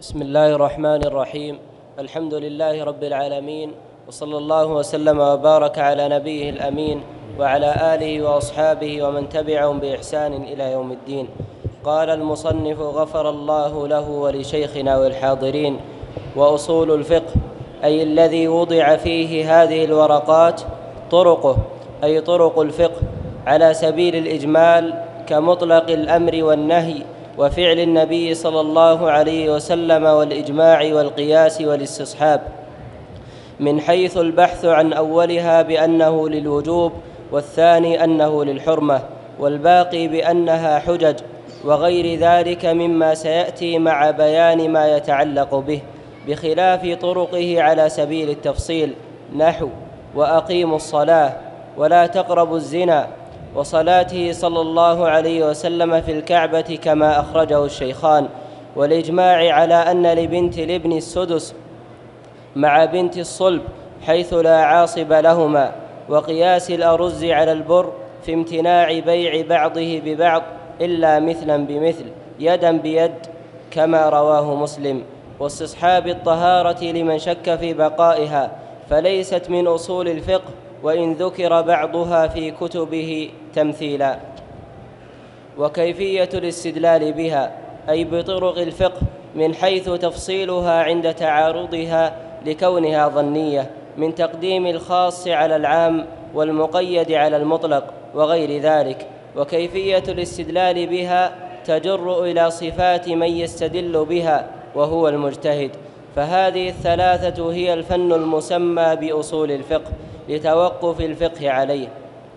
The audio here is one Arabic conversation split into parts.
بسم الله الرحمن الرحيم. الحمد لله رب العالمين، وصلى الله وسلم وبارك على نبيه الأمين وعلى آله وأصحابه ومن تبعهم بإحسان إلى يوم الدين. قال المصنف غفر الله له ولشيخنا والحاضرين: وأصول الفقه أي الذي وضع فيه هذه الورقات طرقه، أي طرق الفقه على سبيل الإجمال كمطلق الأمر والنهي وفعل النبي صلى الله عليه وسلم والإجماع والقياس والاستصحاب، من حيث البحث عن أولها بأنه للوجوب، والثاني أنه للحرمة، والباقي بأنها حجج، وغير ذلك مما سيأتي مع بيان ما يتعلق به، بخلاف طرقه على سبيل التفصيل، نحو: وأقيموا الصلاة ولا تقربوا الزنا، وصلاته صلى الله عليه وسلم في الكعبة كما أخرجه الشيخان، والإجماع على أن لبنت الابن السدس مع بنت الصلب حيث لا عاصب لهما، وقياس الأرز على البر في امتناع بيع بعضه ببعض إلا مثلا بمثل يدا بيد كما رواه مسلم، واستصحاب الطهارة لمن شك في بقائها، فليست من أصول الفقه وإن ذكر بعضها في كتبه تمثيلا. وكيفية الاستدلال بها أي بطرق الفقه من حيث تفصيلها عند تعارضها لكونها ظنية، من تقديم الخاص على العام والمقيد على المطلق وغير ذلك. وكيفية الاستدلال بها تجر إلى صفات من يستدل بها وهو المجتهد، فهذه الثلاثة هي الفن المسمى بأصول الفقه لتوقف الفقه عليه.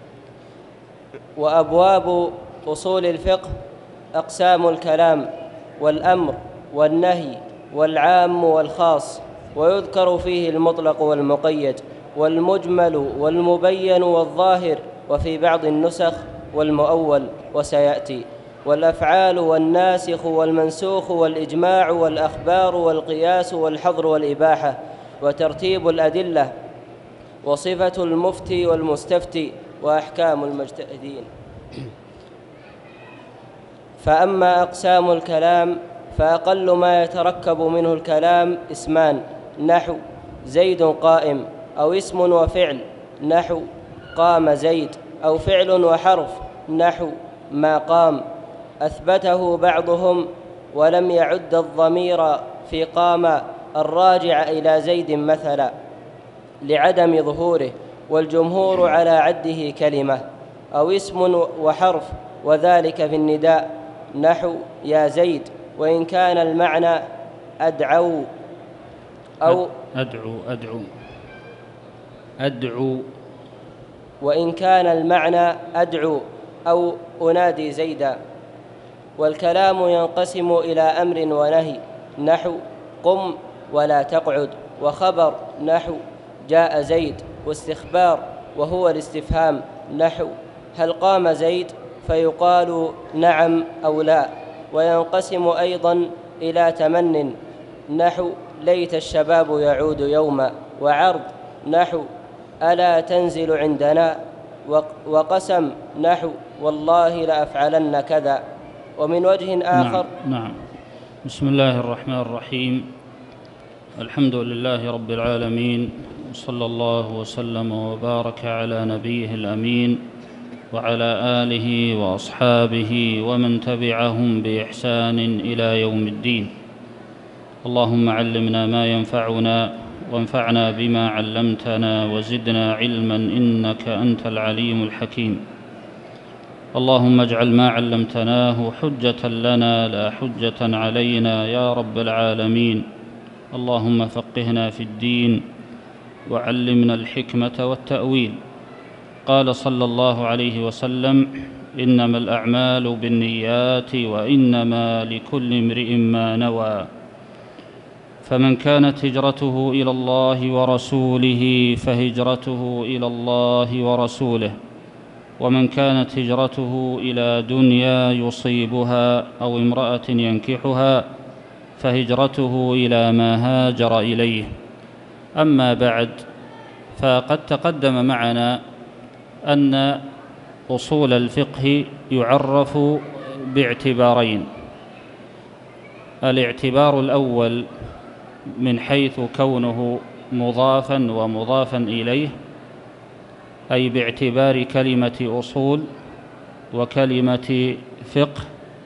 وأبواب أصول الفقه: أقسام الكلام والأمر والنهي والعام والخاص، ويذكر فيه المطلق والمقيد والمجمل والمبين والظاهر، وفي بعض النسخ والمؤول وسيأتي، والأفعال والناسخ والمنسوخ والإجماع والأخبار والقياس والحظر والإباحة، وترتيب الأدلة، وصفة المفتي والمستفتي، وأحكام المجتهدين. فأما أقسام الكلام فأقل ما يتركب منه الكلام اسمان، نحو: زيد قائم، أو اسم وفعل، نحو: قام زيد، أو فعل وحرف، نحو: ما قام. أثبته بعضهم ولم يعد الضمير في قام الراجع إلى زيد مثلا لعدم ظهوره، والجمهور على عده كلمة، أو اسم وحرف، وذلك في النداء، نحو: يا زيد، وإن كان المعنى أدعو أو أدعو وإن كان المعنى أدعو أو أنادي زيدا. والكلام ينقسم إلى أمر ونهي، نحو: قم ولا تقعد، وخبر، نحو: جاء زيد، واستخبار وهو الاستفهام، نحو: هل قام زيد، فيقال نعم أو لا. وينقسم أيضا إلى تمن، نحو: ليت الشباب يعود يوما، وعرض، نحو: ألا تنزل عندنا، وقسم، نحو: والله لأفعلن كذا. ومن وجه آخر نعم. بسم الله الرحمن الرحيم. الحمد لله رب العالمين، صلى الله وسلم وبارك على نبيه الأمين وعلى آله وأصحابه ومن تبعهم بإحسان إلى يوم الدين. اللهم علمنا ما ينفعنا وانفعنا بما علمتنا وزدنا علما إنك أنت العليم الحكيم. اللهم اجعل ما علمتناه حجة لنا لا حجة علينا يا رب العالمين. اللهم فقهنا في الدين وعلمنا الحكمة والتأويل. قال صلى الله عليه وسلم: إنما الأعمال بالنيات وإنما لكل امرئ ما نوى، فمن كانت هجرته إلى الله ورسوله فهجرته إلى الله ورسوله، ومن كانت هجرته إلى دنيا يصيبها أو امرأة ينكحها فهجرته إلى ما هاجر إليه. أما بعد، فقد تقدم معنا أن أصول الفقه يعرف باعتبارين: الاعتبار الأول من حيث كونه مضافا ومضافا إليه، أي باعتبار كلمة أصول وكلمة فقه.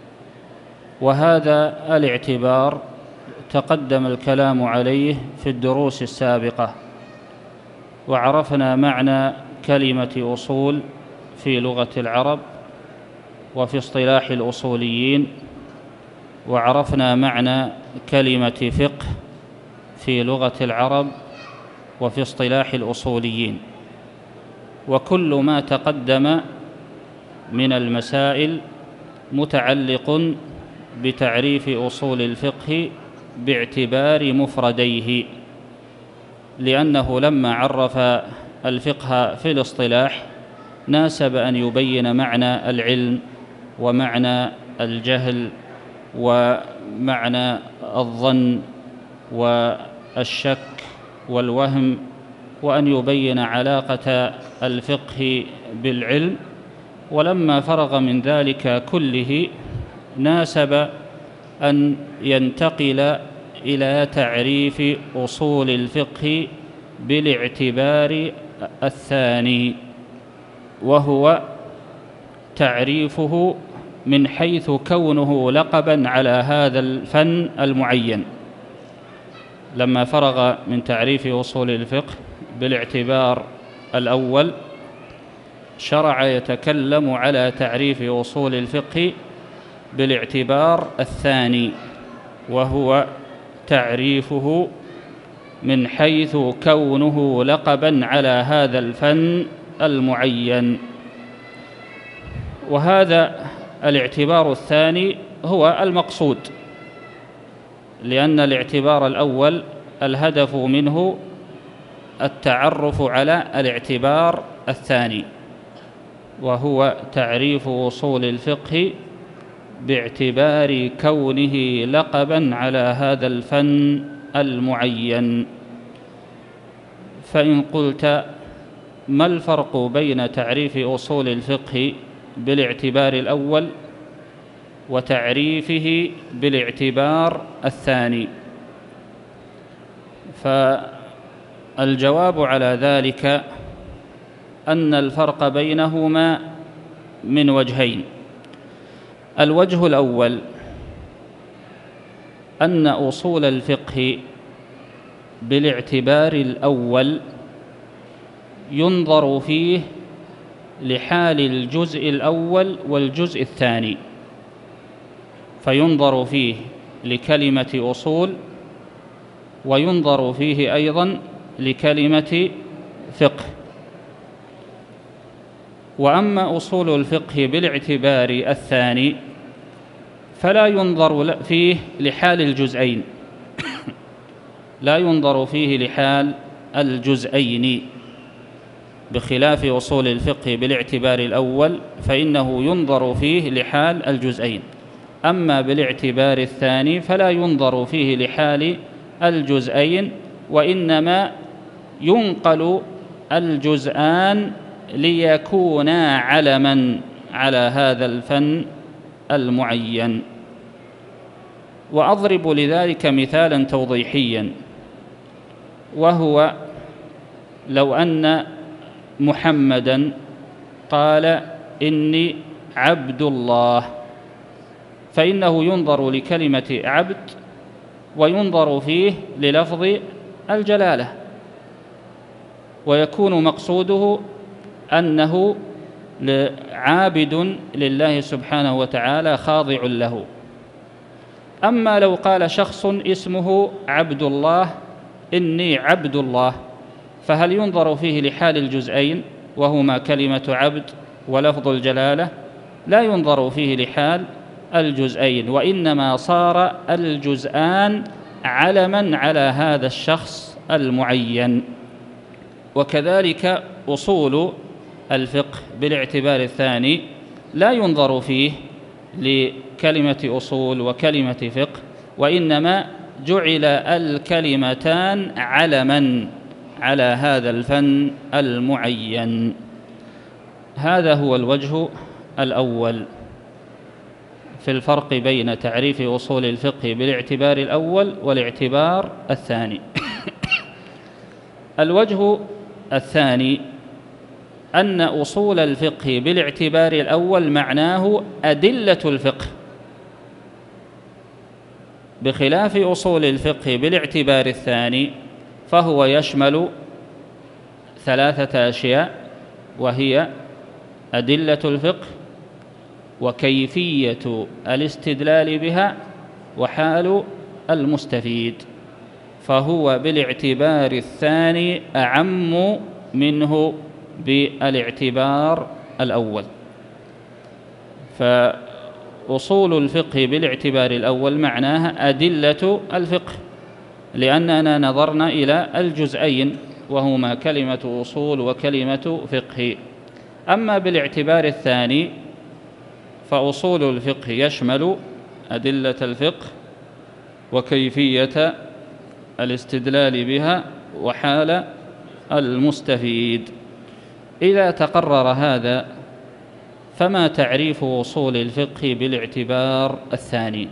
وهذا الاعتبار تقدم الكلام عليه في الدروس السابقة، وعرفنا معنى كلمة أصول في لغة العرب وفي اصطلاح الأصوليين، وعرفنا معنى كلمة فقه في لغة العرب وفي اصطلاح الأصوليين. وكل ما تقدم من المسائل متعلق بتعريف أصول الفقه باعتبار مفرديه، لأنه لما عرف الفقه في الاصطلاح ناسب أن يبين معنى العلم ومعنى الجهل ومعنى الظن والشك والوهم، وأن يبين علاقة الفقه بالعلم. ولما فرغ من ذلك كله ناسب أن ينتقل إلى تعريف أصول الفقه بالاعتبار الثاني، وهو تعريفه من حيث كونه لقبا على هذا الفن المعين. لما فرغ من تعريف أصول الفقه بالاعتبار الأول شرع يتكلم على تعريف أصول الفقه بالاعتبار الثاني، وهو تعريفه من حيث كونه لقبا على هذا الفن المعين. وهذا الاعتبار الثاني هو المقصود، لأن الاعتبار الأول الهدف منه التعرف على الاعتبار الثاني، وهو تعريف أصول الفقه باعتبار كونه لقبا على هذا الفن المعين. فإن قلت ما الفرق بين تعريف أصول الفقه بالاعتبار الأول وتعريفه بالاعتبار الثاني؟ فالجواب على ذلك أن الفرق بينهما من وجهين. الوجه الأول أن أصول الفقه بالاعتبار الأول ينظر فيه لحال الجزء الأول والجزء الثاني، فينظر فيه لكلمة أصول وينظر فيه أيضا لكلمة فقه. وأما أصول الفقه بالاعتبار الثاني فلا ينظر فيه لحال الجزئين لا ينظر فيه لحال الجزئين، بخلاف أصول الفقه بالاعتبار الأول فإنه ينظر فيه لحال الجزئين. أما بالاعتبار الثاني فلا ينظر فيه لحال الجزئين، وإنما ينقل الجزآن ليكونا علما على هذا الفن المعين. وأضرب لذلك مثالا توضيحيا، وهو لو أن محمدا قال إني عبد الله، فإنه ينظر لكلمة عبد وينظر فيه للفظ الجلالة، ويكون مقصوده أنه عابد لله سبحانه وتعالى خاضع له. أما لو قال شخص اسمه عبد الله إني عبد الله، فهل ينظر فيه لحال الجزئين وهما كلمة عبد ولفظ الجلالة؟ لا ينظر فيه لحال الجزئين، وإنما صار الجزآن علما على هذا الشخص المعين. وكذلك أصول الفقه بالاعتبار الثاني لا ينظر فيه لكلمة أصول وكلمة فقه، وإنما جعل الكلمتان علما على هذا الفن المعين. هذا هو الوجه الأول. في الفرق بين تعريف أصول الفقه بالاعتبار الأول والاعتبار الثاني. الوجه الثاني أن أصول الفقه بالاعتبار الأول معناه أدلة الفقه، بخلاف أصول الفقه بالاعتبار الثاني فهو يشمل ثلاثة أشياء، وهي أدلة الفقه وكيفية الاستدلال بها وحال المستفيد، فهو بالاعتبار الثاني أعم منه بالاعتبار الأول. فأصول الفقه بالاعتبار الأول معناها أدلة الفقه، لأننا نظرنا إلى الجزئين وهما كلمة أصول وكلمة فقه. أما بالاعتبار الثاني فأصول الفقه يشمل أدلة الفقه وكيفية الاستدلال بها وحال المستفيد. إذا تقرر هذا فما تعريف أصول الفقه بالاعتبار الثاني؟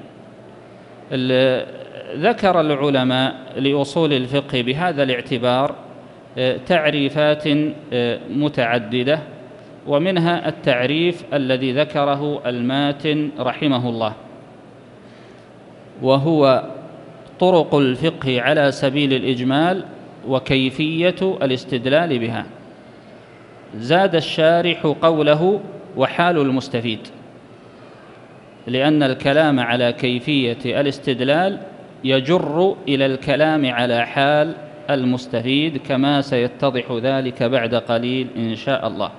ذكر العلماء لأصول الفقه بهذا الاعتبار تعريفات متعددة، ومنها التعريف الذي ذكره الماتن رحمه الله، وهو طرق الفقه على سبيل الإجمال وكيفية الاستدلال بها. زاد الشارح قوله وحال المستفيد، لأن الكلام على كيفية الاستدلال يجر إلى الكلام على حال المستفيد، كما سيتضح ذلك بعد قليل إن شاء الله.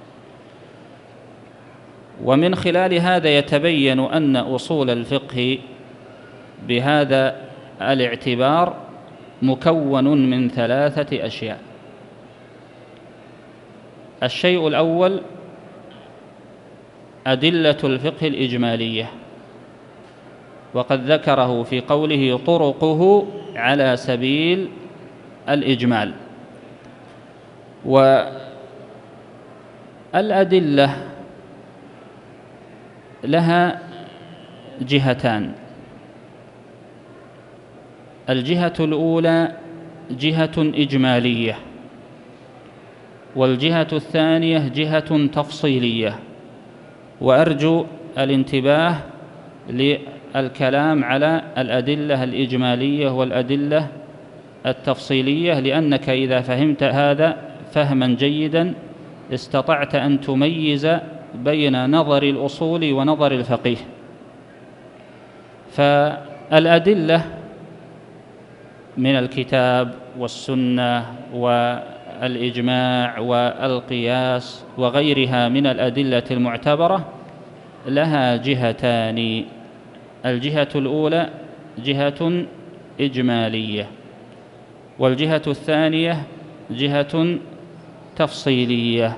ومن خلال هذا يتبين أن أصول الفقه بهذا الاعتبار مكون من ثلاثة أشياء. الشيء الأول أدلة الفقه الإجمالية، وقد ذكره في قوله طرقه على سبيل الإجمال. والأدلة لها جهتان: الجهة الأولى جهة إجمالية، والجهة الثانية جهة تفصيلية. وأرجو الانتباه للكلام على الأدلة الإجمالية والأدلة التفصيلية، لأنك إذا فهمت هذا فهما جيدا استطعت أن تميز بين نظر الأصول ونظر الفقيه. فالأدلة من الكتاب والسنة والإجماع والقياس وغيرها من الأدلة المعتبرة لها جهتان: الجهة الأولى جهة إجمالية، والجهة الثانية جهة تفصيلية.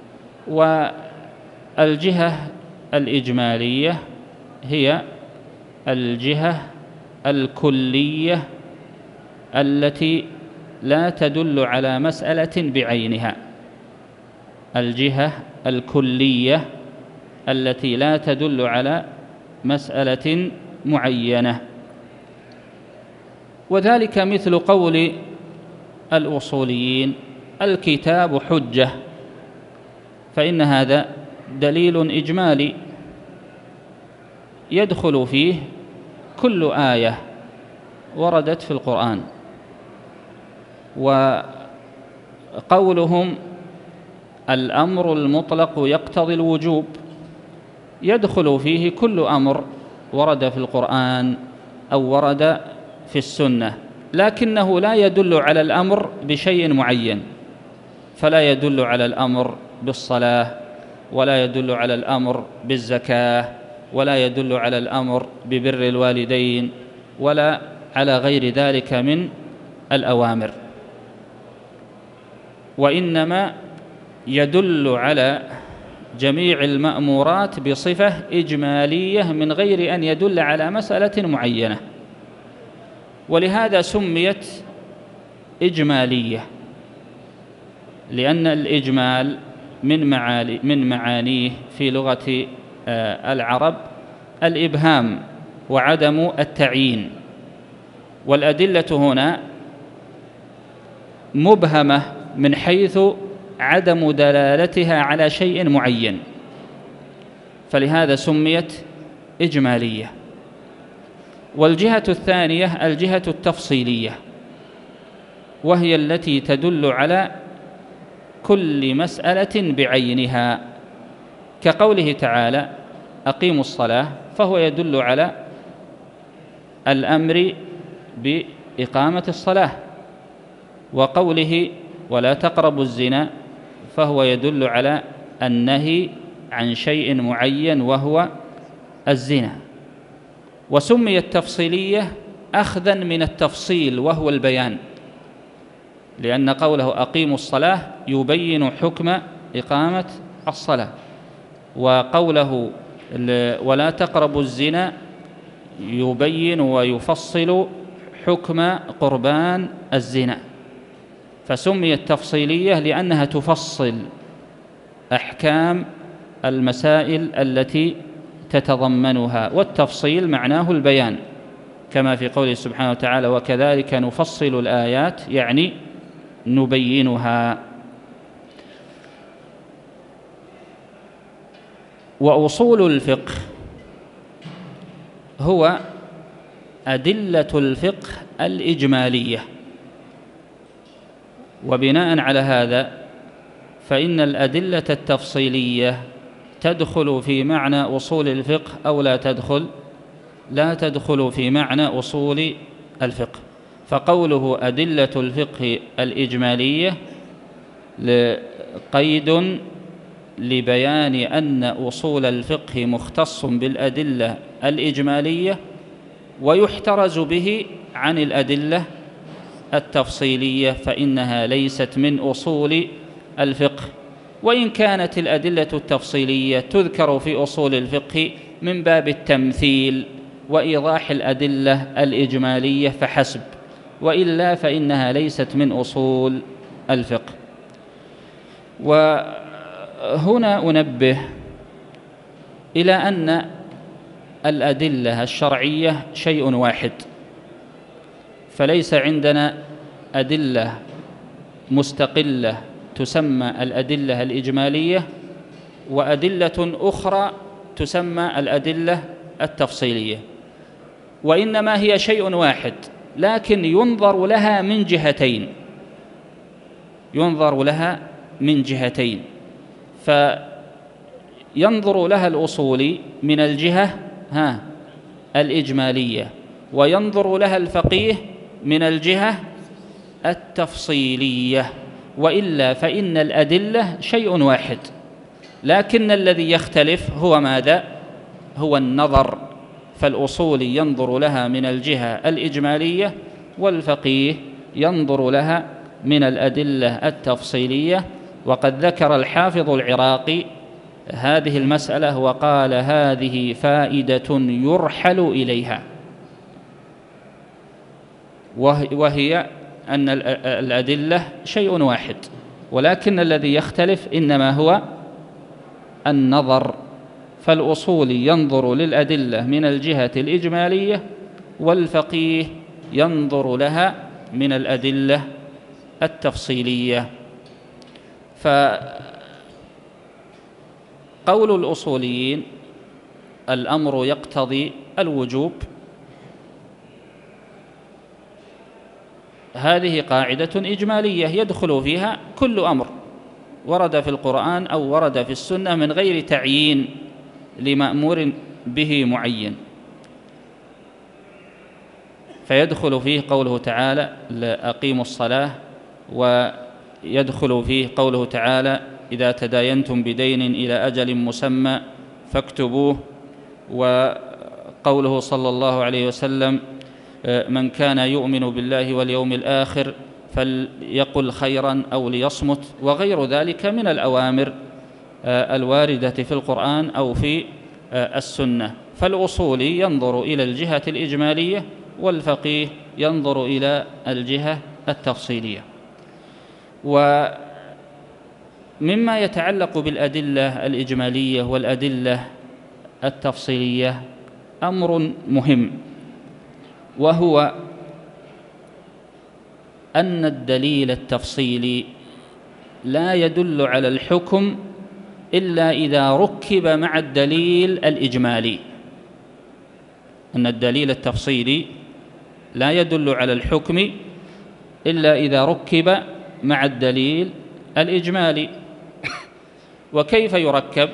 والجهة الإجمالية هي الجهة الكلية التي لا تدل على مسألة بعينها، الجهة الكلية التي لا تدل على مسألة معينة. وذلك مثل قول الأصوليين: الكتاب حجة، فإن هذا دليل إجمالي يدخل فيه كل آية وردت في القرآن. وقولهم الأمر المطلق يقتضي الوجوب يدخل فيه كل أمر ورد في القرآن أو ورد في السنة، لكنه لا يدل على الأمر بشيء معين، فلا يدل على الأمر بالصلاة، ولا يدل على الأمر بالزكاة، ولا يدل على الأمر ببر الوالدين، ولا على غير ذلك من الأوامر، وإنما يدل على جميع المأمورات بصفة إجمالية من غير أن يدل على مسألة معينة. ولهذا سميت إجمالية، لأن الإجمال من معانيه في لغة العرب الإبهام وعدم التعيين، والأدلة هنا مبهمة من حيث عدم دلالتها على شيء معين، فلهذا سميت إجمالية. والجهة الثانية الجهة التفصيلية، وهي التي تدل على كل مسألة بعينها، كقوله تعالى أقيموا الصلاة، فهو يدل على الأمر بإقامة الصلاة، وقوله ولا تقربوا الزنا فهو يدل على النهي عن شيء معين وهو الزنا. وسميت تفصيلية أخذا من التفصيل وهو البيان، لأن قوله أقيموا الصلاة يبين حكم إقامة الصلاة، وقوله ولا تقربوا الزنا يبين ويفصل حكم قربان الزنا. فسميت تفصيلية لأنها تفصل أحكام المسائل التي تتضمنها، والتفصيل معناه البيان، كما في قوله سبحانه وتعالى وكذلك نفصل الآيات، يعني نبينها. وأصول الفقه هو أدلة الفقه الإجمالية، وبناء على هذا فإن الأدلة التفصيلية تدخل في معنى أصول الفقه أو لا تدخل في معنى أصول الفقه. فقوله أدلة الفقه الإجمالية قيد لبيان أن أصول الفقه مختص بالأدلة الإجمالية، ويحترز به عن الأدلة التفصيلية، فإنها ليست من أصول الفقه، وإن كانت الأدلة التفصيلية تذكر في أصول الفقه من باب التمثيل وإيضاح الأدلة الإجمالية فحسب، وإلا فإنها ليست من أصول الفقه. وهنا أنبه إلى أن الأدلة الشرعية شيء واحد، فليس عندنا أدلة مستقلة تسمى الأدلة الإجمالية وأدلة أخرى تسمى الأدلة التفصيلية، وإنما هي شيء واحد، لكن ينظر لها من جهتين، فينظر لها الأصولي من الجهة الإجمالية، وينظر لها الفقيه من الجهة التفصيلية، وإلا فإن الأدلة شيء واحد، لكن الذي يختلف هو ماذا؟ هو النظر، فالأصولي ينظر لها من الجهة الإجمالية، والفقيه ينظر لها من الأدلة التفصيلية. وقد ذكر الحافظ العراقي هذه المسألة وقال هذه فائدة يرحل إليها، وهي أن الأدلة شيء واحد، ولكن الذي يختلف إنما هو النظر، فالأصولي ينظر للأدلة من الجهة الإجمالية، والفقيه ينظر لها من الأدلة التفصيلية. فقول الأصوليين الأمر يقتضي الوجوب، هذه قاعدة إجمالية يدخل فيها كل أمر ورد في القرآن أو ورد في السنة من غير تعيين لمأمور به معين، فيدخل فيه قوله تعالى أقيموا الصلاة، ويدخل فيه قوله تعالى إذا تداينتم بدين إلى أجل مسمى فاكتبوه، وقوله صلى الله عليه وسلم من كان يؤمن بالله واليوم الآخر فليقل خيرا أو ليصمت، وغير ذلك من الأوامر الواردة في القرآن أو في السنة. فالأصولي ينظر إلى الجهة الإجمالية، والفقيه ينظر إلى الجهة التفصيلية. ومما يتعلق بالأدلة الإجمالية والأدلة التفصيلية أمر مهم، وهو أن الدليل التفصيلي لا يدل على الحكم إلا إذا ركب مع الدليل الإجمالي. أن الدليل التفصيلي لا يدل على الحكم إلا إذا ركب مع الدليل الإجمالي. وكيف يركب؟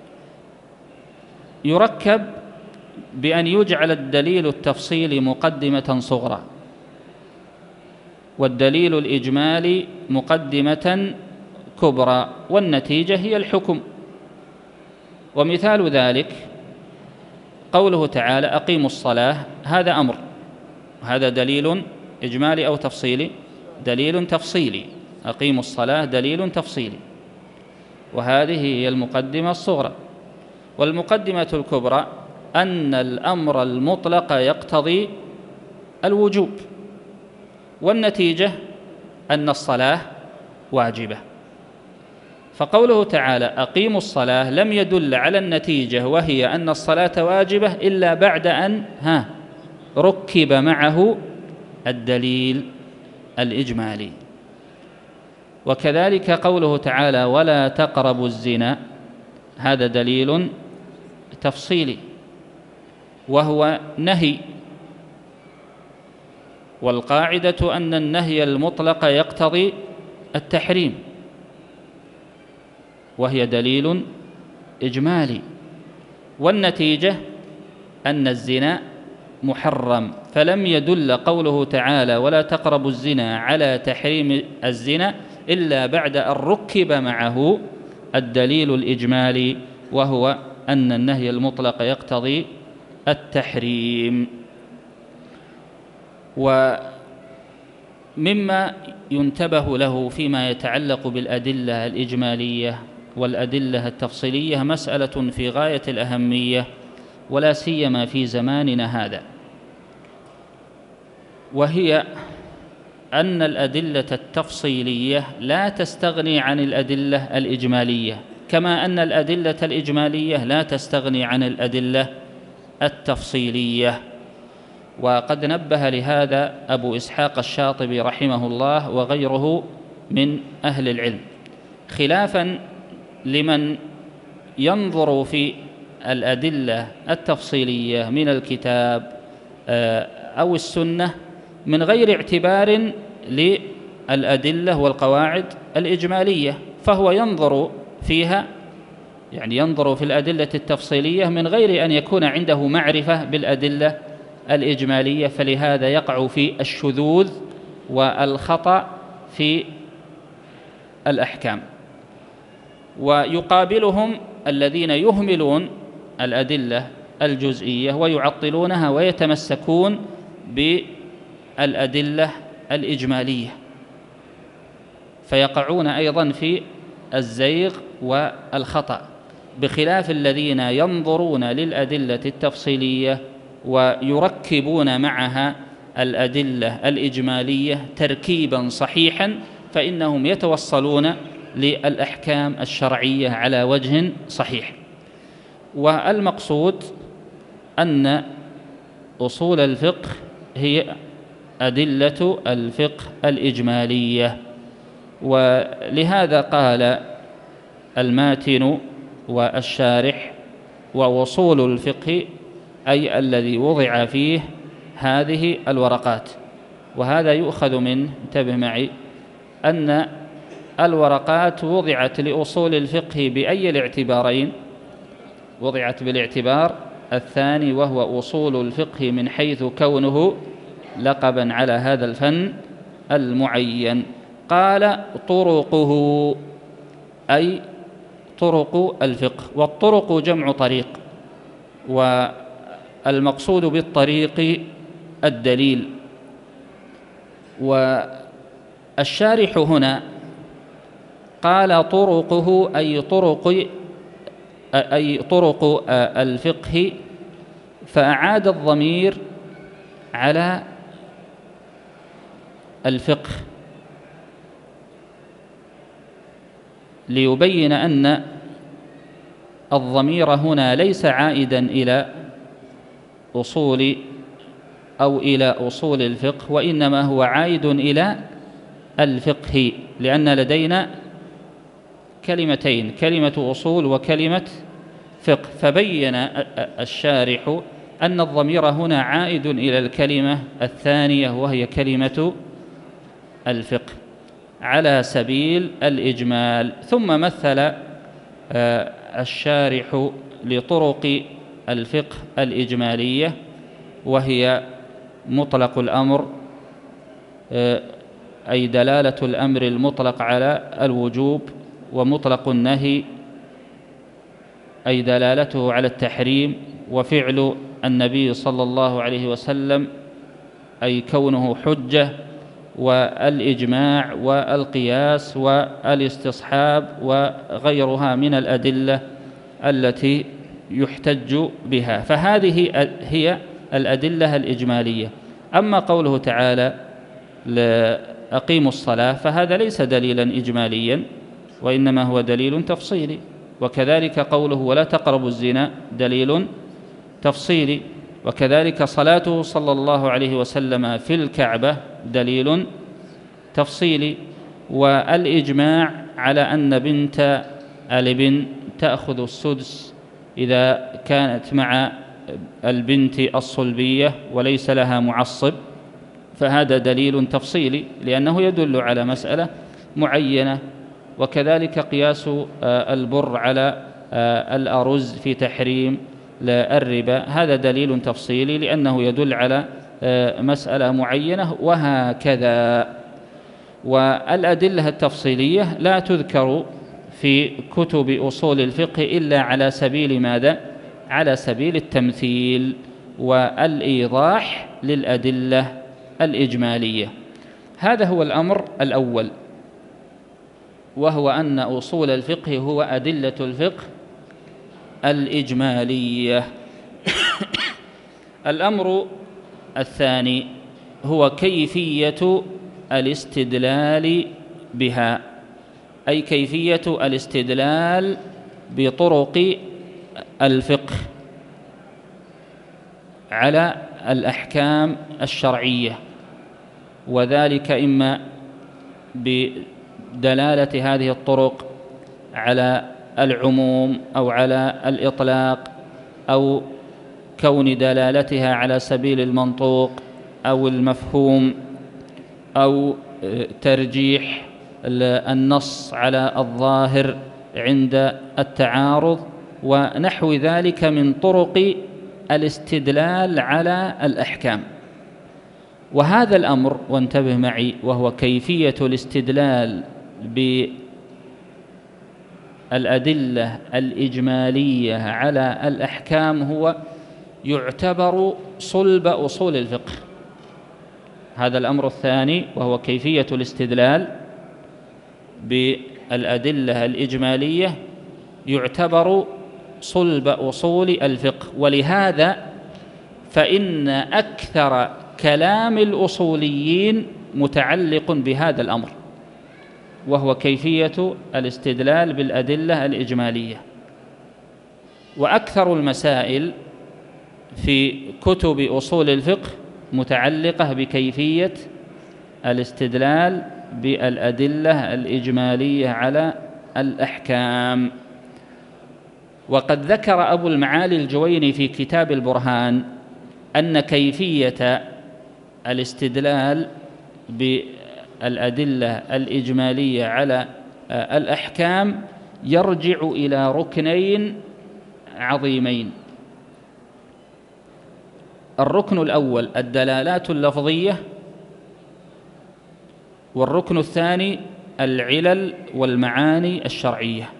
يركب بأن يجعل الدليل التفصيلي مقدمة صغرى، والدليل الإجمالي مقدمة كبرى، والنتيجة هي الحكم. ومثال ذلك قوله تعالى أقيموا الصلاة، هذا أمر، هذا دليل إجمالي أو تفصيلي؟ دليل تفصيلي. أقيموا الصلاة دليل تفصيلي، وهذه هي المقدمة الصغرى. والمقدمة الكبرى أن الأمر المطلق يقتضي الوجوب، والنتيجة أن الصلاة واجبة. فقوله تعالى أقيموا الصلاة لم يدل على النتيجة وهي أن الصلاة واجبة إلا بعد أن ركب معه الدليل الإجمالي. وكذلك قوله تعالى ولا تقربوا الزنا، هذا دليل تفصيلي وهو نهي، والقاعدة أن النهي المطلق يقتضي التحريم، وهي دليل إجمالي، والنتيجة أن الزنا محرم، فلم يدل قوله تعالى ولا تقربوا الزنا على تحريم الزنا إلا بعد أن ركب معه الدليل الإجمالي، وهو أن النهي المطلق يقتضي التحريم. ومما ينتبه له فيما يتعلق بالأدلة الإجمالية والأدلة التفصيلية مسألة في غاية الأهمية، ولا سيما في زماننا هذا، وهي أن الأدلة التفصيلية لا تستغني عن الأدلة الإجمالية، كما أن الأدلة الإجمالية لا تستغني عن الأدلة التفصيلية. وقد نبه لهذا أبو إسحاق الشاطبي رحمه الله وغيره من أهل العلم، خلافا لمن ينظر في الأدلة التفصيلية من الكتاب أو السنة من غير اعتبار للأدلة والقواعد الإجمالية، فهو ينظر فيها، يعني ينظر في الأدلة التفصيلية من غير أن يكون عنده معرفة بالأدلة الإجمالية، فلهذا يقع في الشذوذ والخطأ في الأحكام. ويقابلهم الذين يهملون الأدلة الجزئية ويعطلونها ويتمسكون بالأدلة الإجمالية، فيقعون أيضا في الزيغ والخطأ، بخلاف الذين ينظرون للأدلة التفصيلية ويركبون معها الأدلة الإجمالية تركيبا صحيحا، فإنهم يتوصلون للأحكام الشرعية على وجه صحيح. والمقصود أن أصول الفقه هي أدلة الفقه الإجمالية، ولهذا قال الماتن والشارح وأصول الفقه أي الذي وضع فيه هذه الورقات. وهذا يؤخذ منه، انتبه معي، أن الورقات وضعت لأصول الفقه بأي الاعتبارين؟ وضعت بالاعتبار الثاني، وهو أصول الفقه من حيث كونه لقبا على هذا الفن المعين. قال طرقه أي طرق الفقه، والطرق جمع طريق، والمقصود بالطريق الدليل. والشارح هنا قال طرقه أي طرق الفقه، فأعاد الضمير على الفقه ليبين أن الضمير هنا ليس عائدا إلى أصول أو إلى أصول الفقه، وإنما هو عائد إلى الفقه، لأن لدينا كلمتين، كلمة أصول وكلمة فقه، فبين الشارح أن الضمير هنا عائد إلى الكلمة الثانية وهي كلمة الفقه على سبيل الإجمال. ثم مثل الشارح لطرق الفقه الإجمالية، وهي مطلق الأمر أي دلالة الأمر المطلق على الوجوب، ومطلق النهي أي دلالته على التحريم، وفعل النبي صلى الله عليه وسلم أي كونه حجة، والإجماع والقياس والاستصحاب وغيرها من الأدلة التي يحتج بها، فهذه هي الأدلة الإجمالية. أما قوله تعالى أقيموا الصلاة فهذا ليس دليلا إجماليا، وإنما هو دليل تفصيلي، وكذلك قوله ولا تقربوا الزنا دليل تفصيلي، وكذلك صلاته صلى الله عليه وسلم في الكعبة دليل تفصيلي. والإجماع على أن بنت الابن تأخذ السدس إذا كانت مع البنت الصلبية وليس لها معصب، فهذا دليل تفصيلي لأنه يدل على مسألة معينة. وكذلك قياس البر على الأرز في تحريم الربا، هذا دليل تفصيلي لأنه يدل على مسألة معينة، وهكذا. والأدلة التفصيلية لا تذكر في كتب أصول الفقه إلا على سبيل ماذا؟ على سبيل التمثيل والإيضاح للأدلة الإجمالية. هذا هو الأمر الأول، وهو أن أصول الفقه هو أدلة الفقه الإجمالية. الأمر الثاني هو كيفية الاستدلال بها، أي كيفية الاستدلال بطرق الفقه على الأحكام الشرعية، وذلك إما بدلالة هذه الطرق على العموم أو على الإطلاق، أو كون دلالتها على سبيل المنطوق أو المفهوم، أو ترجيح النص على الظاهر عند التعارض، ونحو ذلك من طرق الاستدلال على الأحكام. وهذا الأمر، وانتبه معي، وهو كيفية الاستدلال بالأدلة الإجمالية على الأحكام، هو يعتبر صلب أصول الفقه. هذا الأمر الثاني، وهو كيفية الاستدلال بالأدلة الإجمالية، يعتبر صلب أصول الفقه. ولهذا فإن أكثر كلام الأصوليين متعلق بهذا الأمر، وهو كيفية الاستدلال بالأدلة الإجمالية. وأكثر المسائل في كتب أصول الفقه متعلقة بكيفية الاستدلال بالأدلة الإجمالية على الأحكام. وقد ذكر أبو المعالي الجويني في كتاب البرهان أن كيفية الاستدلال بالأدلة الإجمالية على الأحكام يرجع إلى ركنين عظيمين. الركن الأول الدلالات اللفظية، والركن الثاني العلل والمعاني الشرعية.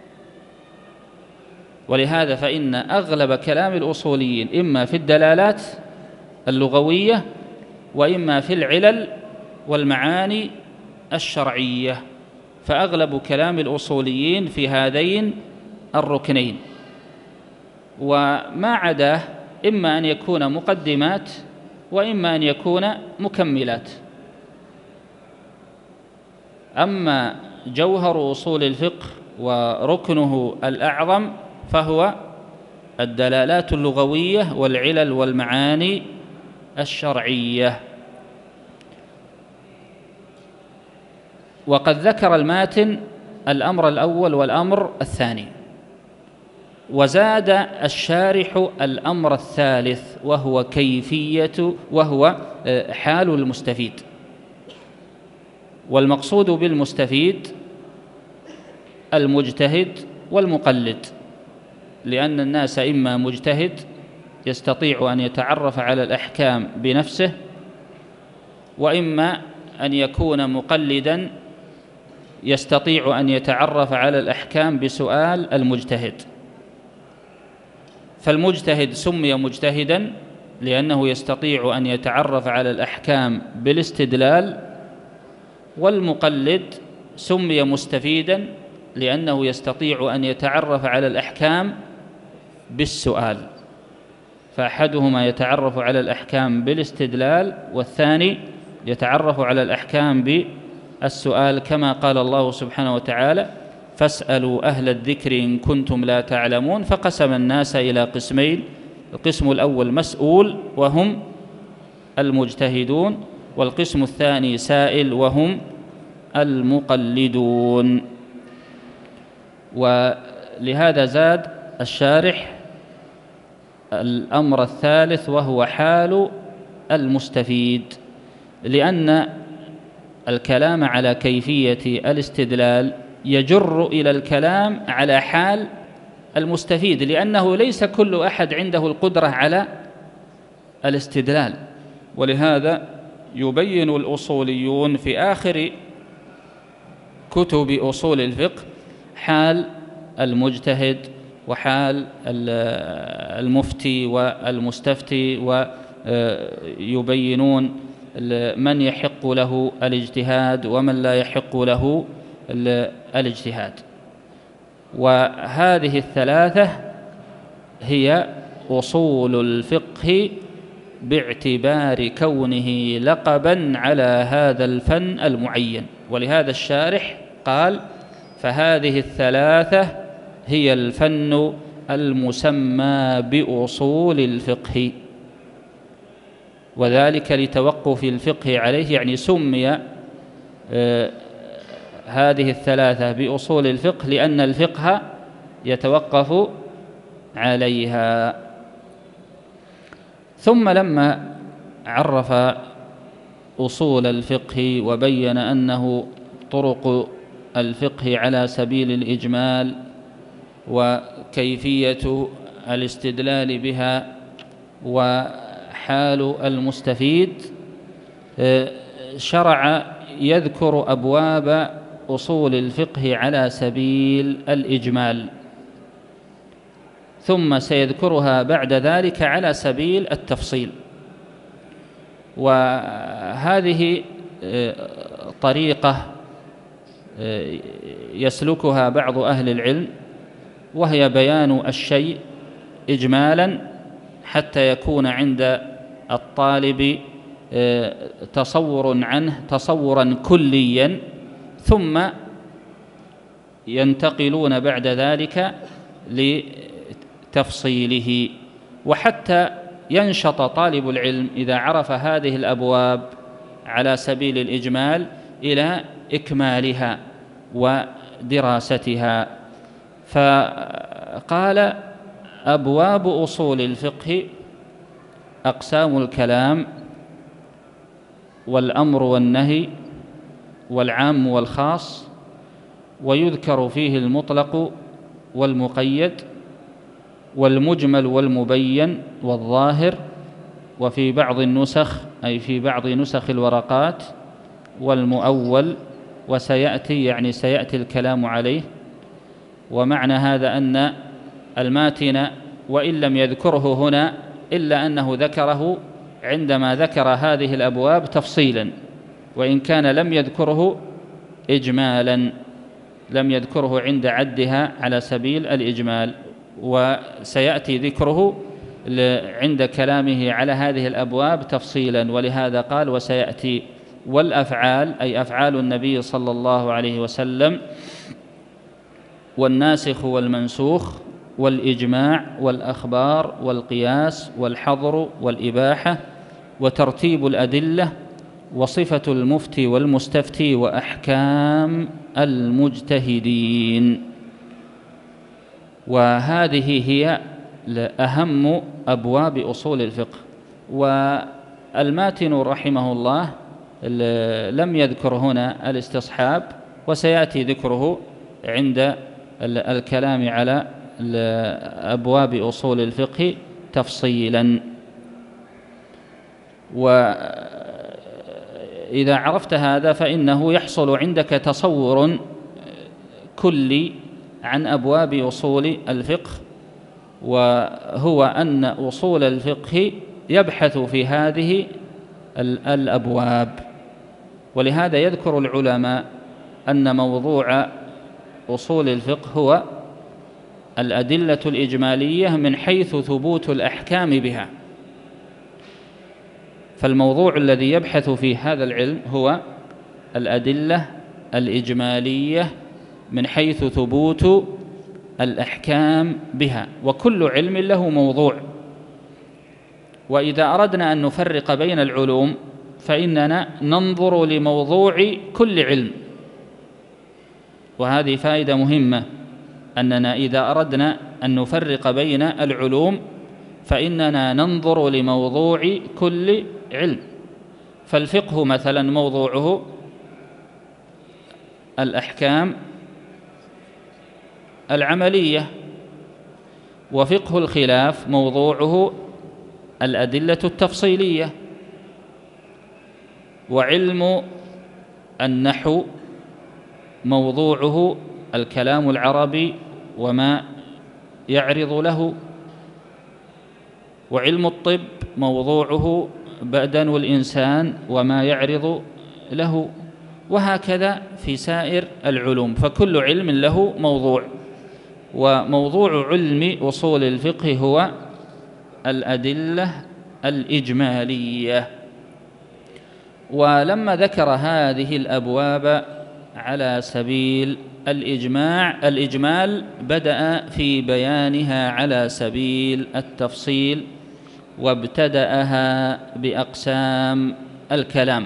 ولهذا فإن أغلب كلام الأصوليين إما في الدلالات اللغوية، وإما في العلل والمعاني الشرعية، فأغلب كلام الأصوليين في هذين الركنين، وما عداه إما أن يكون مقدمات وإما أن يكون مكملات. أما جوهر أصول الفقه وركنه الأعظم فهو الدلالات اللغوية والعلل والمعاني الشرعية. وقد ذكر الماتن الأمر الأول والأمر الثاني، وزاد الشارح الأمر الثالث وهو حال المستفيد. والمقصود بالمستفيد المجتهد والمقلد، لأن الناس إما مجتهد يستطيع أن يتعرف على الأحكام بنفسه، وإما أن يكون مقلدا يستطيع أن يتعرف على الأحكام بسؤال المجتهد. فالمجتهد سمي مجتهدا لأنه يستطيع أن يتعرف على الأحكام بالاستدلال، والمقلد سمي مستفيدا لأنه يستطيع أن يتعرف على الأحكام بالسؤال. فأحدهما يتعرف على الأحكام بالاستدلال، والثاني يتعرف على الأحكام بالسؤال، كما قال الله سبحانه وتعالى: فاسألوا أهل الذكر إن كنتم لا تعلمون. فقسم الناس إلى قسمين: القسم الأول مسؤول وهم المجتهدون، والقسم الثاني سائل وهم المقلدون. ولهذا زاد الشارح الأمر الثالث وهو حال المستفيد، لأن الكلام على كيفية الاستدلال يجر إلى الكلام على حال المستفيد، لأنه ليس كل أحد عنده القدرة على الاستدلال. ولهذا يبين الأصوليون في آخر كتب أصول الفقه حال المجتهد وحال المفتي والمستفتي، ويبينون من يحق له الاجتهاد ومن لا يحق له الاجتهاد. وهذه الثلاثة هي أصول الفقه باعتبار كونه لقبا على هذا الفن المعين. ولهذا الشارح قال: فهذه الثلاثة هي الفن المسمى بأصول الفقه، وذلك لتوقف الفقه عليه، يعني سمي هذه الثلاثة بأصول الفقه لأن الفقه يتوقف عليها. ثم لما عرف أصول الفقه وبين أنه طرق الفقه على سبيل الإجمال وكيفية الاستدلال بها وحال المستفيد، شرع يذكر أبواب أصول الفقه على سبيل الإجمال، ثم سيذكرها بعد ذلك على سبيل التفصيل. وهذه طريقة يسلكها بعض أهل العلم، وهي بيان الشيء إجمالا حتى يكون عند الطالب تصور عنه تصورا كليا، ثم ينتقلون بعد ذلك لتفصيله. وحتى ينشط طالب العلم إذا عرف هذه الأبواب على سبيل الإجمال إلى إكمالها ودراستها. فقال: أبواب أصول الفقه أقسام الكلام والأمر والنهي والعام والخاص، ويذكر فيه المطلق والمقيد والمجمل والمبين والظاهر، وفي بعض النسخ أي في بعض نسخ الورقات والمؤول، وسيأتي يعني سيأتي الكلام عليه. ومعنى هذا أن الماتن وإن لم يذكره هنا إلا أنه ذكره عندما ذكر هذه الأبواب تفصيلا، وإن كان لم يذكره إجمالا، لم يذكره عند عدها على سبيل الإجمال، وسيأتي ذكره عند كلامه على هذه الأبواب تفصيلا. ولهذا قال: وسيأتي. والأفعال أي أفعال النبي صلى الله عليه وسلم، والناسخ والمنسوخ والإجماع والأخبار والقياس والحظر والإباحة وترتيب الأدلة وصفة المفتي والمستفتي وأحكام المجتهدين. وهذه هي أهم أبواب أصول الفقه. والماتن رحمه الله لم يذكر هنا الاستصحاب، وسيأتي ذكره عند الكلام على أبواب أصول الفقه تفصيلا. وإذا عرفت هذا فإنه يحصل عندك تصور كلي عن أبواب أصول الفقه، وهو أن أصول الفقه يبحث في هذه الأبواب. ولهذا يذكر العلماء أن موضوع أصول الفقه هو الأدلة الإجمالية من حيث ثبوت الأحكام بها. فالموضوع الذي يبحث في هذا العلم هو الأدلة الإجمالية من حيث ثبوت الأحكام بها، وكل علم له موضوع. وإذا أردنا أن نفرق بين العلوم فإننا ننظر لموضوع كل علم، وهذه فائدة مهمة، أننا إذا أردنا أن نفرق بين العلوم فإننا ننظر لموضوع كل علم. فالفقه مثلا موضوعه الأحكام العملية، وفقه الخلاف موضوعه الأدلة التفصيلية، وعلم النحو موضوعه الكلام العربي وما يعرض له، وعلم الطب موضوعه بدن الإنسان وما يعرض له، وهكذا في سائر العلوم. فكل علم له موضوع، وموضوع علم أصول الفقه هو الأدلة الإجمالية. ولما ذكر هذه الأبواب على سبيل الإجمال بدأ في بيانها على سبيل التفصيل، وابتدأها بأقسام الكلام.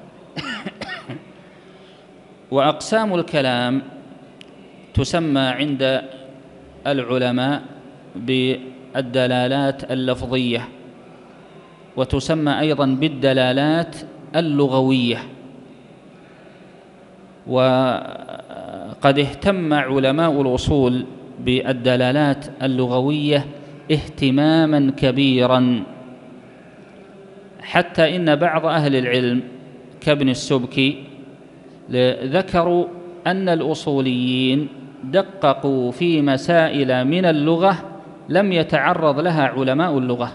وأقسام الكلام تسمى عند العلماء بالدلالات اللفظية، وتسمى أيضا بالدلالات اللغوية. وقد اهتم علماء الأصول بالدلالات اللغوية اهتماما كبيرا، حتى إن بعض أهل العلم كابن السبكي ذكروا أن الأصوليين دققوا في مسائل من اللغة لم يتعرض لها علماء اللغة،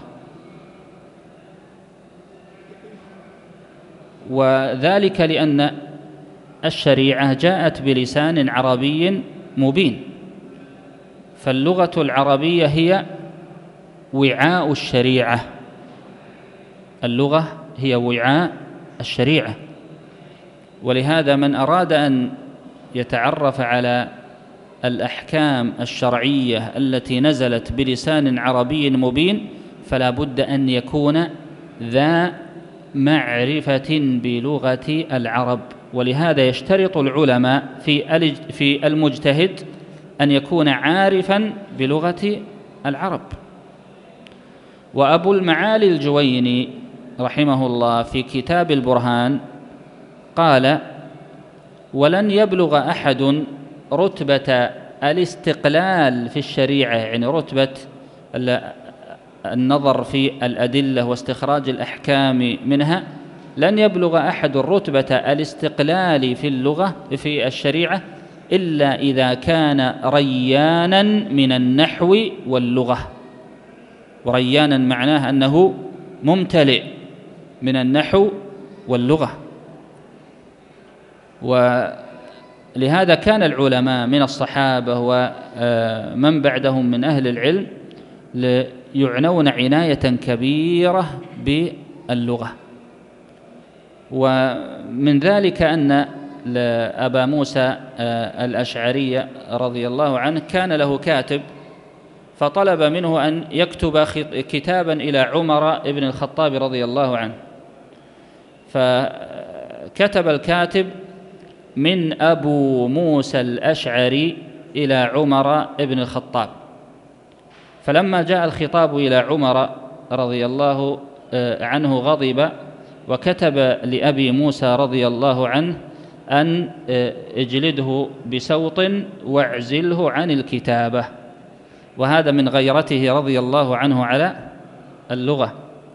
وذلك لأن الشريعة جاءت بلسان عربي مبين، فاللغة العربية هي وعاء الشريعة، اللغة هي وعاء الشريعة. ولهذا من أراد أن يتعرف على الأحكام الشرعية التي نزلت بلسان عربي مبين فلا بد أن يكون ذا معرفة بلغة العرب. ولهذا يشترط العلماء في المجتهد أن يكون عارفا بلغة العرب. وأبو المعالي الجويني رحمه الله في كتاب البرهان قال: ولن يبلغ أحد رتبة الاستقلال في الشريعة، يعني رتبة النظر في الأدلة واستخراج الأحكام منها، لن يبلغ أحد رتبة الاستقلال في اللغة في الشريعة إلا إذا كان ريانا من النحو واللغة. وريانا معناه أنه ممتلئ من النحو واللغة. ولهذا كان العلماء من الصحابة ومن بعدهم من أهل العلم يعنون عناية كبيرة باللغة. ومن ذلك أن أبا موسى الأشعري رضي الله عنه كان له كاتب فطلب منه أن يكتب كتابا إلى عمر بن الخطاب رضي الله عنه، فكتب الكاتب: من أبو موسى الأشعري إلى عمر بن الخطاب. فلما جاء الخطاب إلى عمر رضي الله عنه غضب، وكتب لأبي موسى رضي الله عنه أن اجلده بسوط واعزله عن الكتابة، وهذا من غيرته رضي الله عنه على اللغة.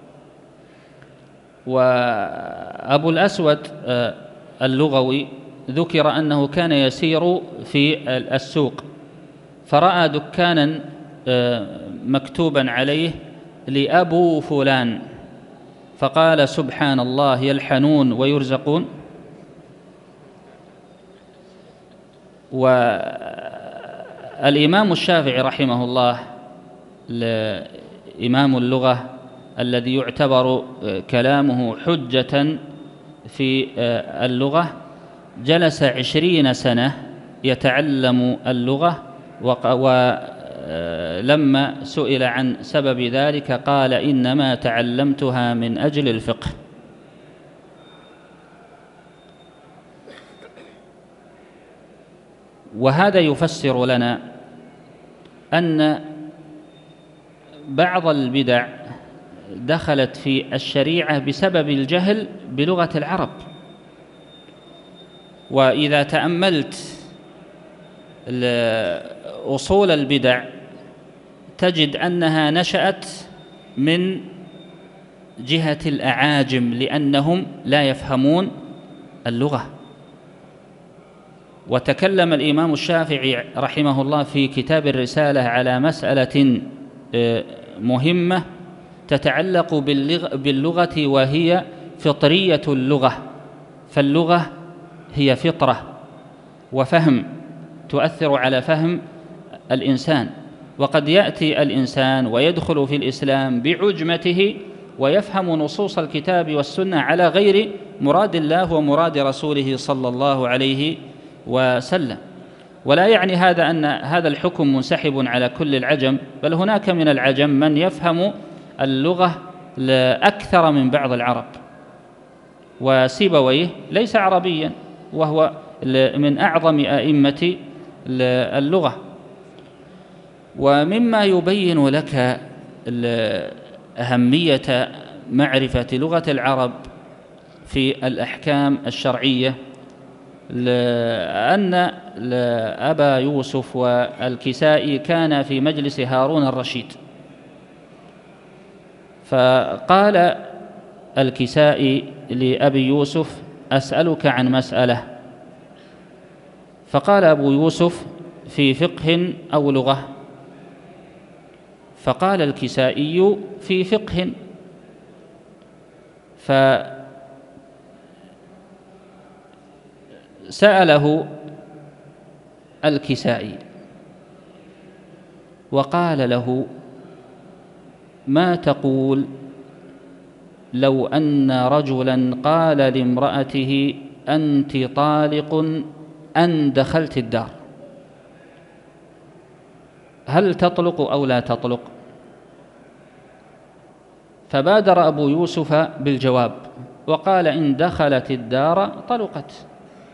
وأبو الأسود اللغوي ذكر أنه كان يسير في السوق فرأى دكانا مكتوبا عليه لأبو فلان، فقال: سبحان الله، يلحنون ويرزقون. والإمام الشافعي رحمه الله، إمام اللغة الذي يعتبر كلامه حجة في اللغة، جلس 20 سنة يتعلم اللغة، ولما سئل عن سبب ذلك قال: إنما تعلمتها من أجل الفقه. وهذا يفسر لنا أن بعض البدع دخلت في الشريعة بسبب الجهل بلغة العرب. وإذا تأملت أصول البدع تجد أنها نشأت من جهة الأعاجم، لأنهم لا يفهمون اللغة. وتكلم الإمام الشافعي رحمه الله في كتاب الرسالة على مسألة مهمة تتعلق باللغة، وهي فطرية اللغة. فاللغة هي فطرة وفهم تؤثر على فهم الإنسان، وقد يأتي الإنسان ويدخل في الإسلام بعجمته ويفهم نصوص الكتاب والسنة على غير مراد الله ومراد رسوله صلى الله عليه وسلم. ولا يعني هذا أن هذا الحكم منسحب على كل العجم، بل هناك من العجم من يفهم اللغة أكثر من بعض العرب. وسيبويه ليس عربيا، وهو من أعظم أئمة اللغة. ومما يبين لك أهمية معرفة لغة العرب في الأحكام الشرعية أن أبا يوسف والكسائي كان في مجلس هارون الرشيد، فقال الكسائي لأبي يوسف: أسألك عن مسألة. فقال أبو يوسف: في فقه أو لغة؟ فقال الكسائي: في فقه. فسأله الكسائي وقال له: ما تقول لو أن رجلا قال لامرأته: أنت طالق أن دخلت الدار، هل تطلق أو لا تطلق؟ فبادر أبو يوسف بالجواب وقال: إن دخلت الدار طلقت.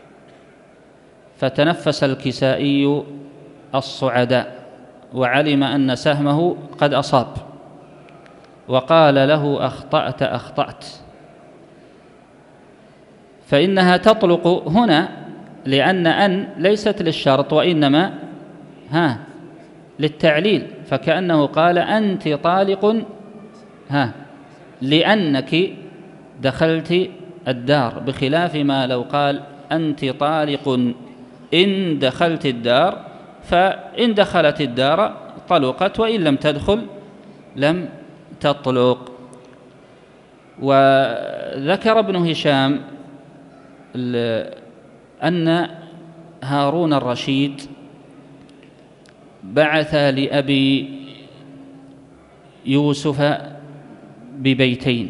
فتنفس الكسائي الصعداء وعلم أن سهمه قد أصاب، وقال له: أخطأت أخطأت، فإنها تطلق هنا، لأن أن ليست للشرط وإنما للتعليل، فكأنه قال: أنت طالق لأنك دخلت الدار، بخلاف ما لو قال: أنت طالق إن دخلت الدار، فإن دخلت الدار طلقت، وإن لم تدخل لم تطلق. وذكر ابن هشام أن هارون الرشيد بعث لأبي يوسف ببيتين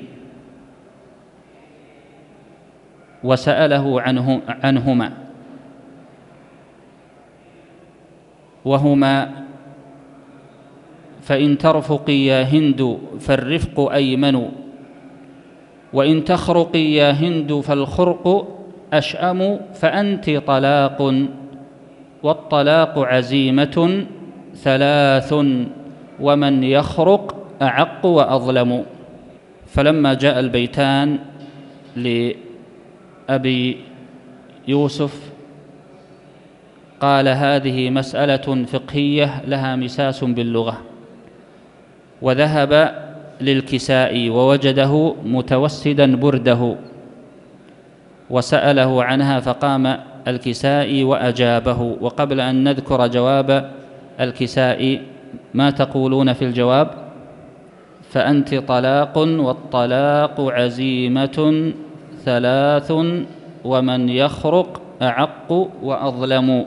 وسأله عنهما، وهما فإن ترفقي يا هند فالرفق أيمن، وإن تخرقي يا هند فالخرق أشأم، فأنت طلاق والطلاق عزيمة ثلاث، ومن يخرق أعق وأظلم. فلما جاء البيتان لأبي يوسف قال: هذه مسألة فقهية لها مساس باللغة. وذهب للكسائي ووجده متوسدا برده وسأله عنها، فقام الكسائي وأجابه. وقبل أن نذكر جواب الكسائي، ما تقولون في الجواب؟ فأنت طلاق والطلاق عزيمة ثلاث، ومن يخرق أعق وأظلم.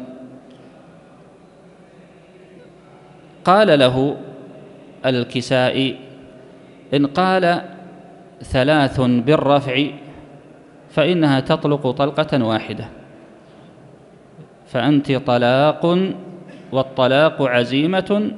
قال له الكسائي: إن قال ثلاث بالرفع فإنها تطلق طلقة واحدة، فأنت طلاق والطلاق عزيمة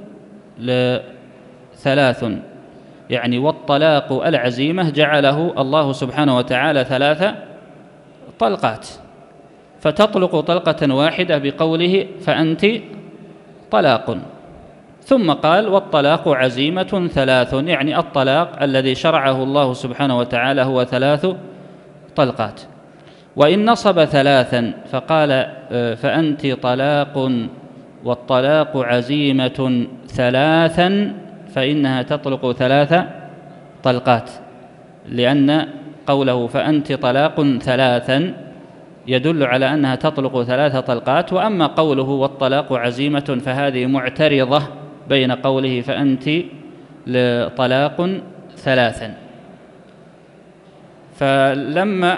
لثلاث، يعني والطلاق العزيمة جعله الله سبحانه وتعالى 3 طلقات، فتطلق طلقة واحدة بقوله فأنت طلاق. ثم قال: والطلاق عزيمة ثلاث، يعني الطلاق الذي شرعه الله سبحانه وتعالى هو 3 طلقات. وإن نصب 3 فقال فأنت طلاق والطلاق عزيمة ثلاثا، فإنها تطلق 3 طلقات، لأن قوله فأنت طلاق ثلاثا يدل على أنها تطلق 3 طلقات. وأما قوله والطلاق عزيمة فهذه معترضة بين قوله فأنت طلاق ثلاثا. فلما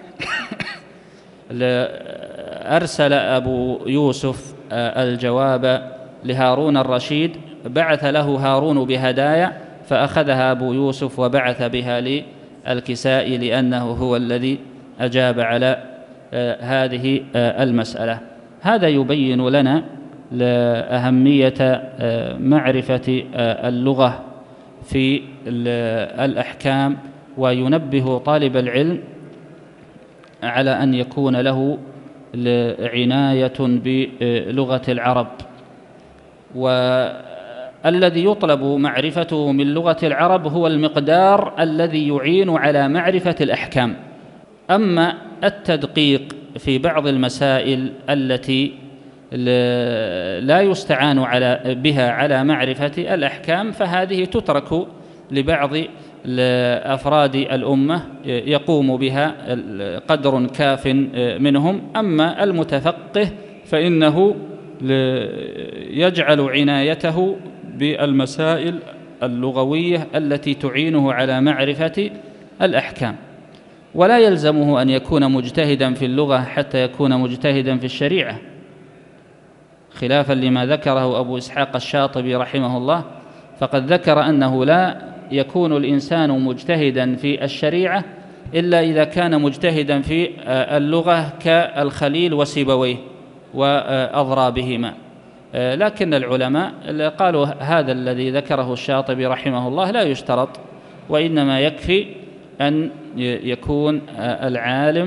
أرسل أبو يوسف الجواب لهارون الرشيد، بعث له هارون بهدايا، فأخذها أبو يوسف وبعث بها للكسائي، لأنه هو الذي أجاب على هذه المسألة. هذا يبين لنا أهمية معرفة اللغة في الأحكام، وينبه طالب العلم على أن يكون له عناية بلغة العرب. والذي يطلب معرفته من لغة العرب هو المقدار الذي يعين على معرفة الأحكام. أما التدقيق في بعض المسائل التي لا يستعان بها على معرفة الأحكام فهذه تترك لبعض أفراد الأمة يقوم بها قدر كاف منهم. أما المتفقه فإنه يجعل عنايته بالمسائل اللغوية التي تعينه على معرفة الأحكام، ولا يلزمه أن يكون مجتهدا في اللغة حتى يكون مجتهدا في الشريعة، خلافا لما ذكره أبو إسحاق الشاطبي رحمه الله، فقد ذكر أنه لا يكون الإنسان مجتهدا في الشريعة إلا إذا كان مجتهدا في اللغة كالخليل وسيبويه وأضرابهما. لكن العلماء قالوا هذا الذي ذكره الشاطبي رحمه الله لا يشترط، وإنما يكفي أن يكون العالم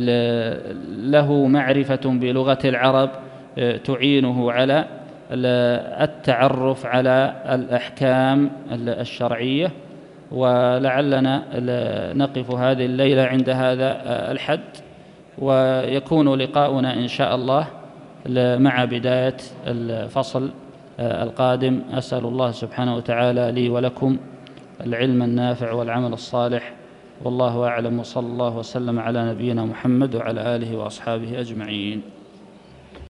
له معرفة بلغة العرب تعينه على التعرف على الأحكام الشرعية. ولعلنا نقف هذه الليلة عند هذا الحد، ويكون لقاؤنا إن شاء الله مع بداية الفصل القادم. أسأل الله سبحانه وتعالى لي ولكم العلم النافع والعمل الصالح، والله أعلم، وصلى الله وسلم على نبينا محمد وعلى آله وأصحابه أجمعين.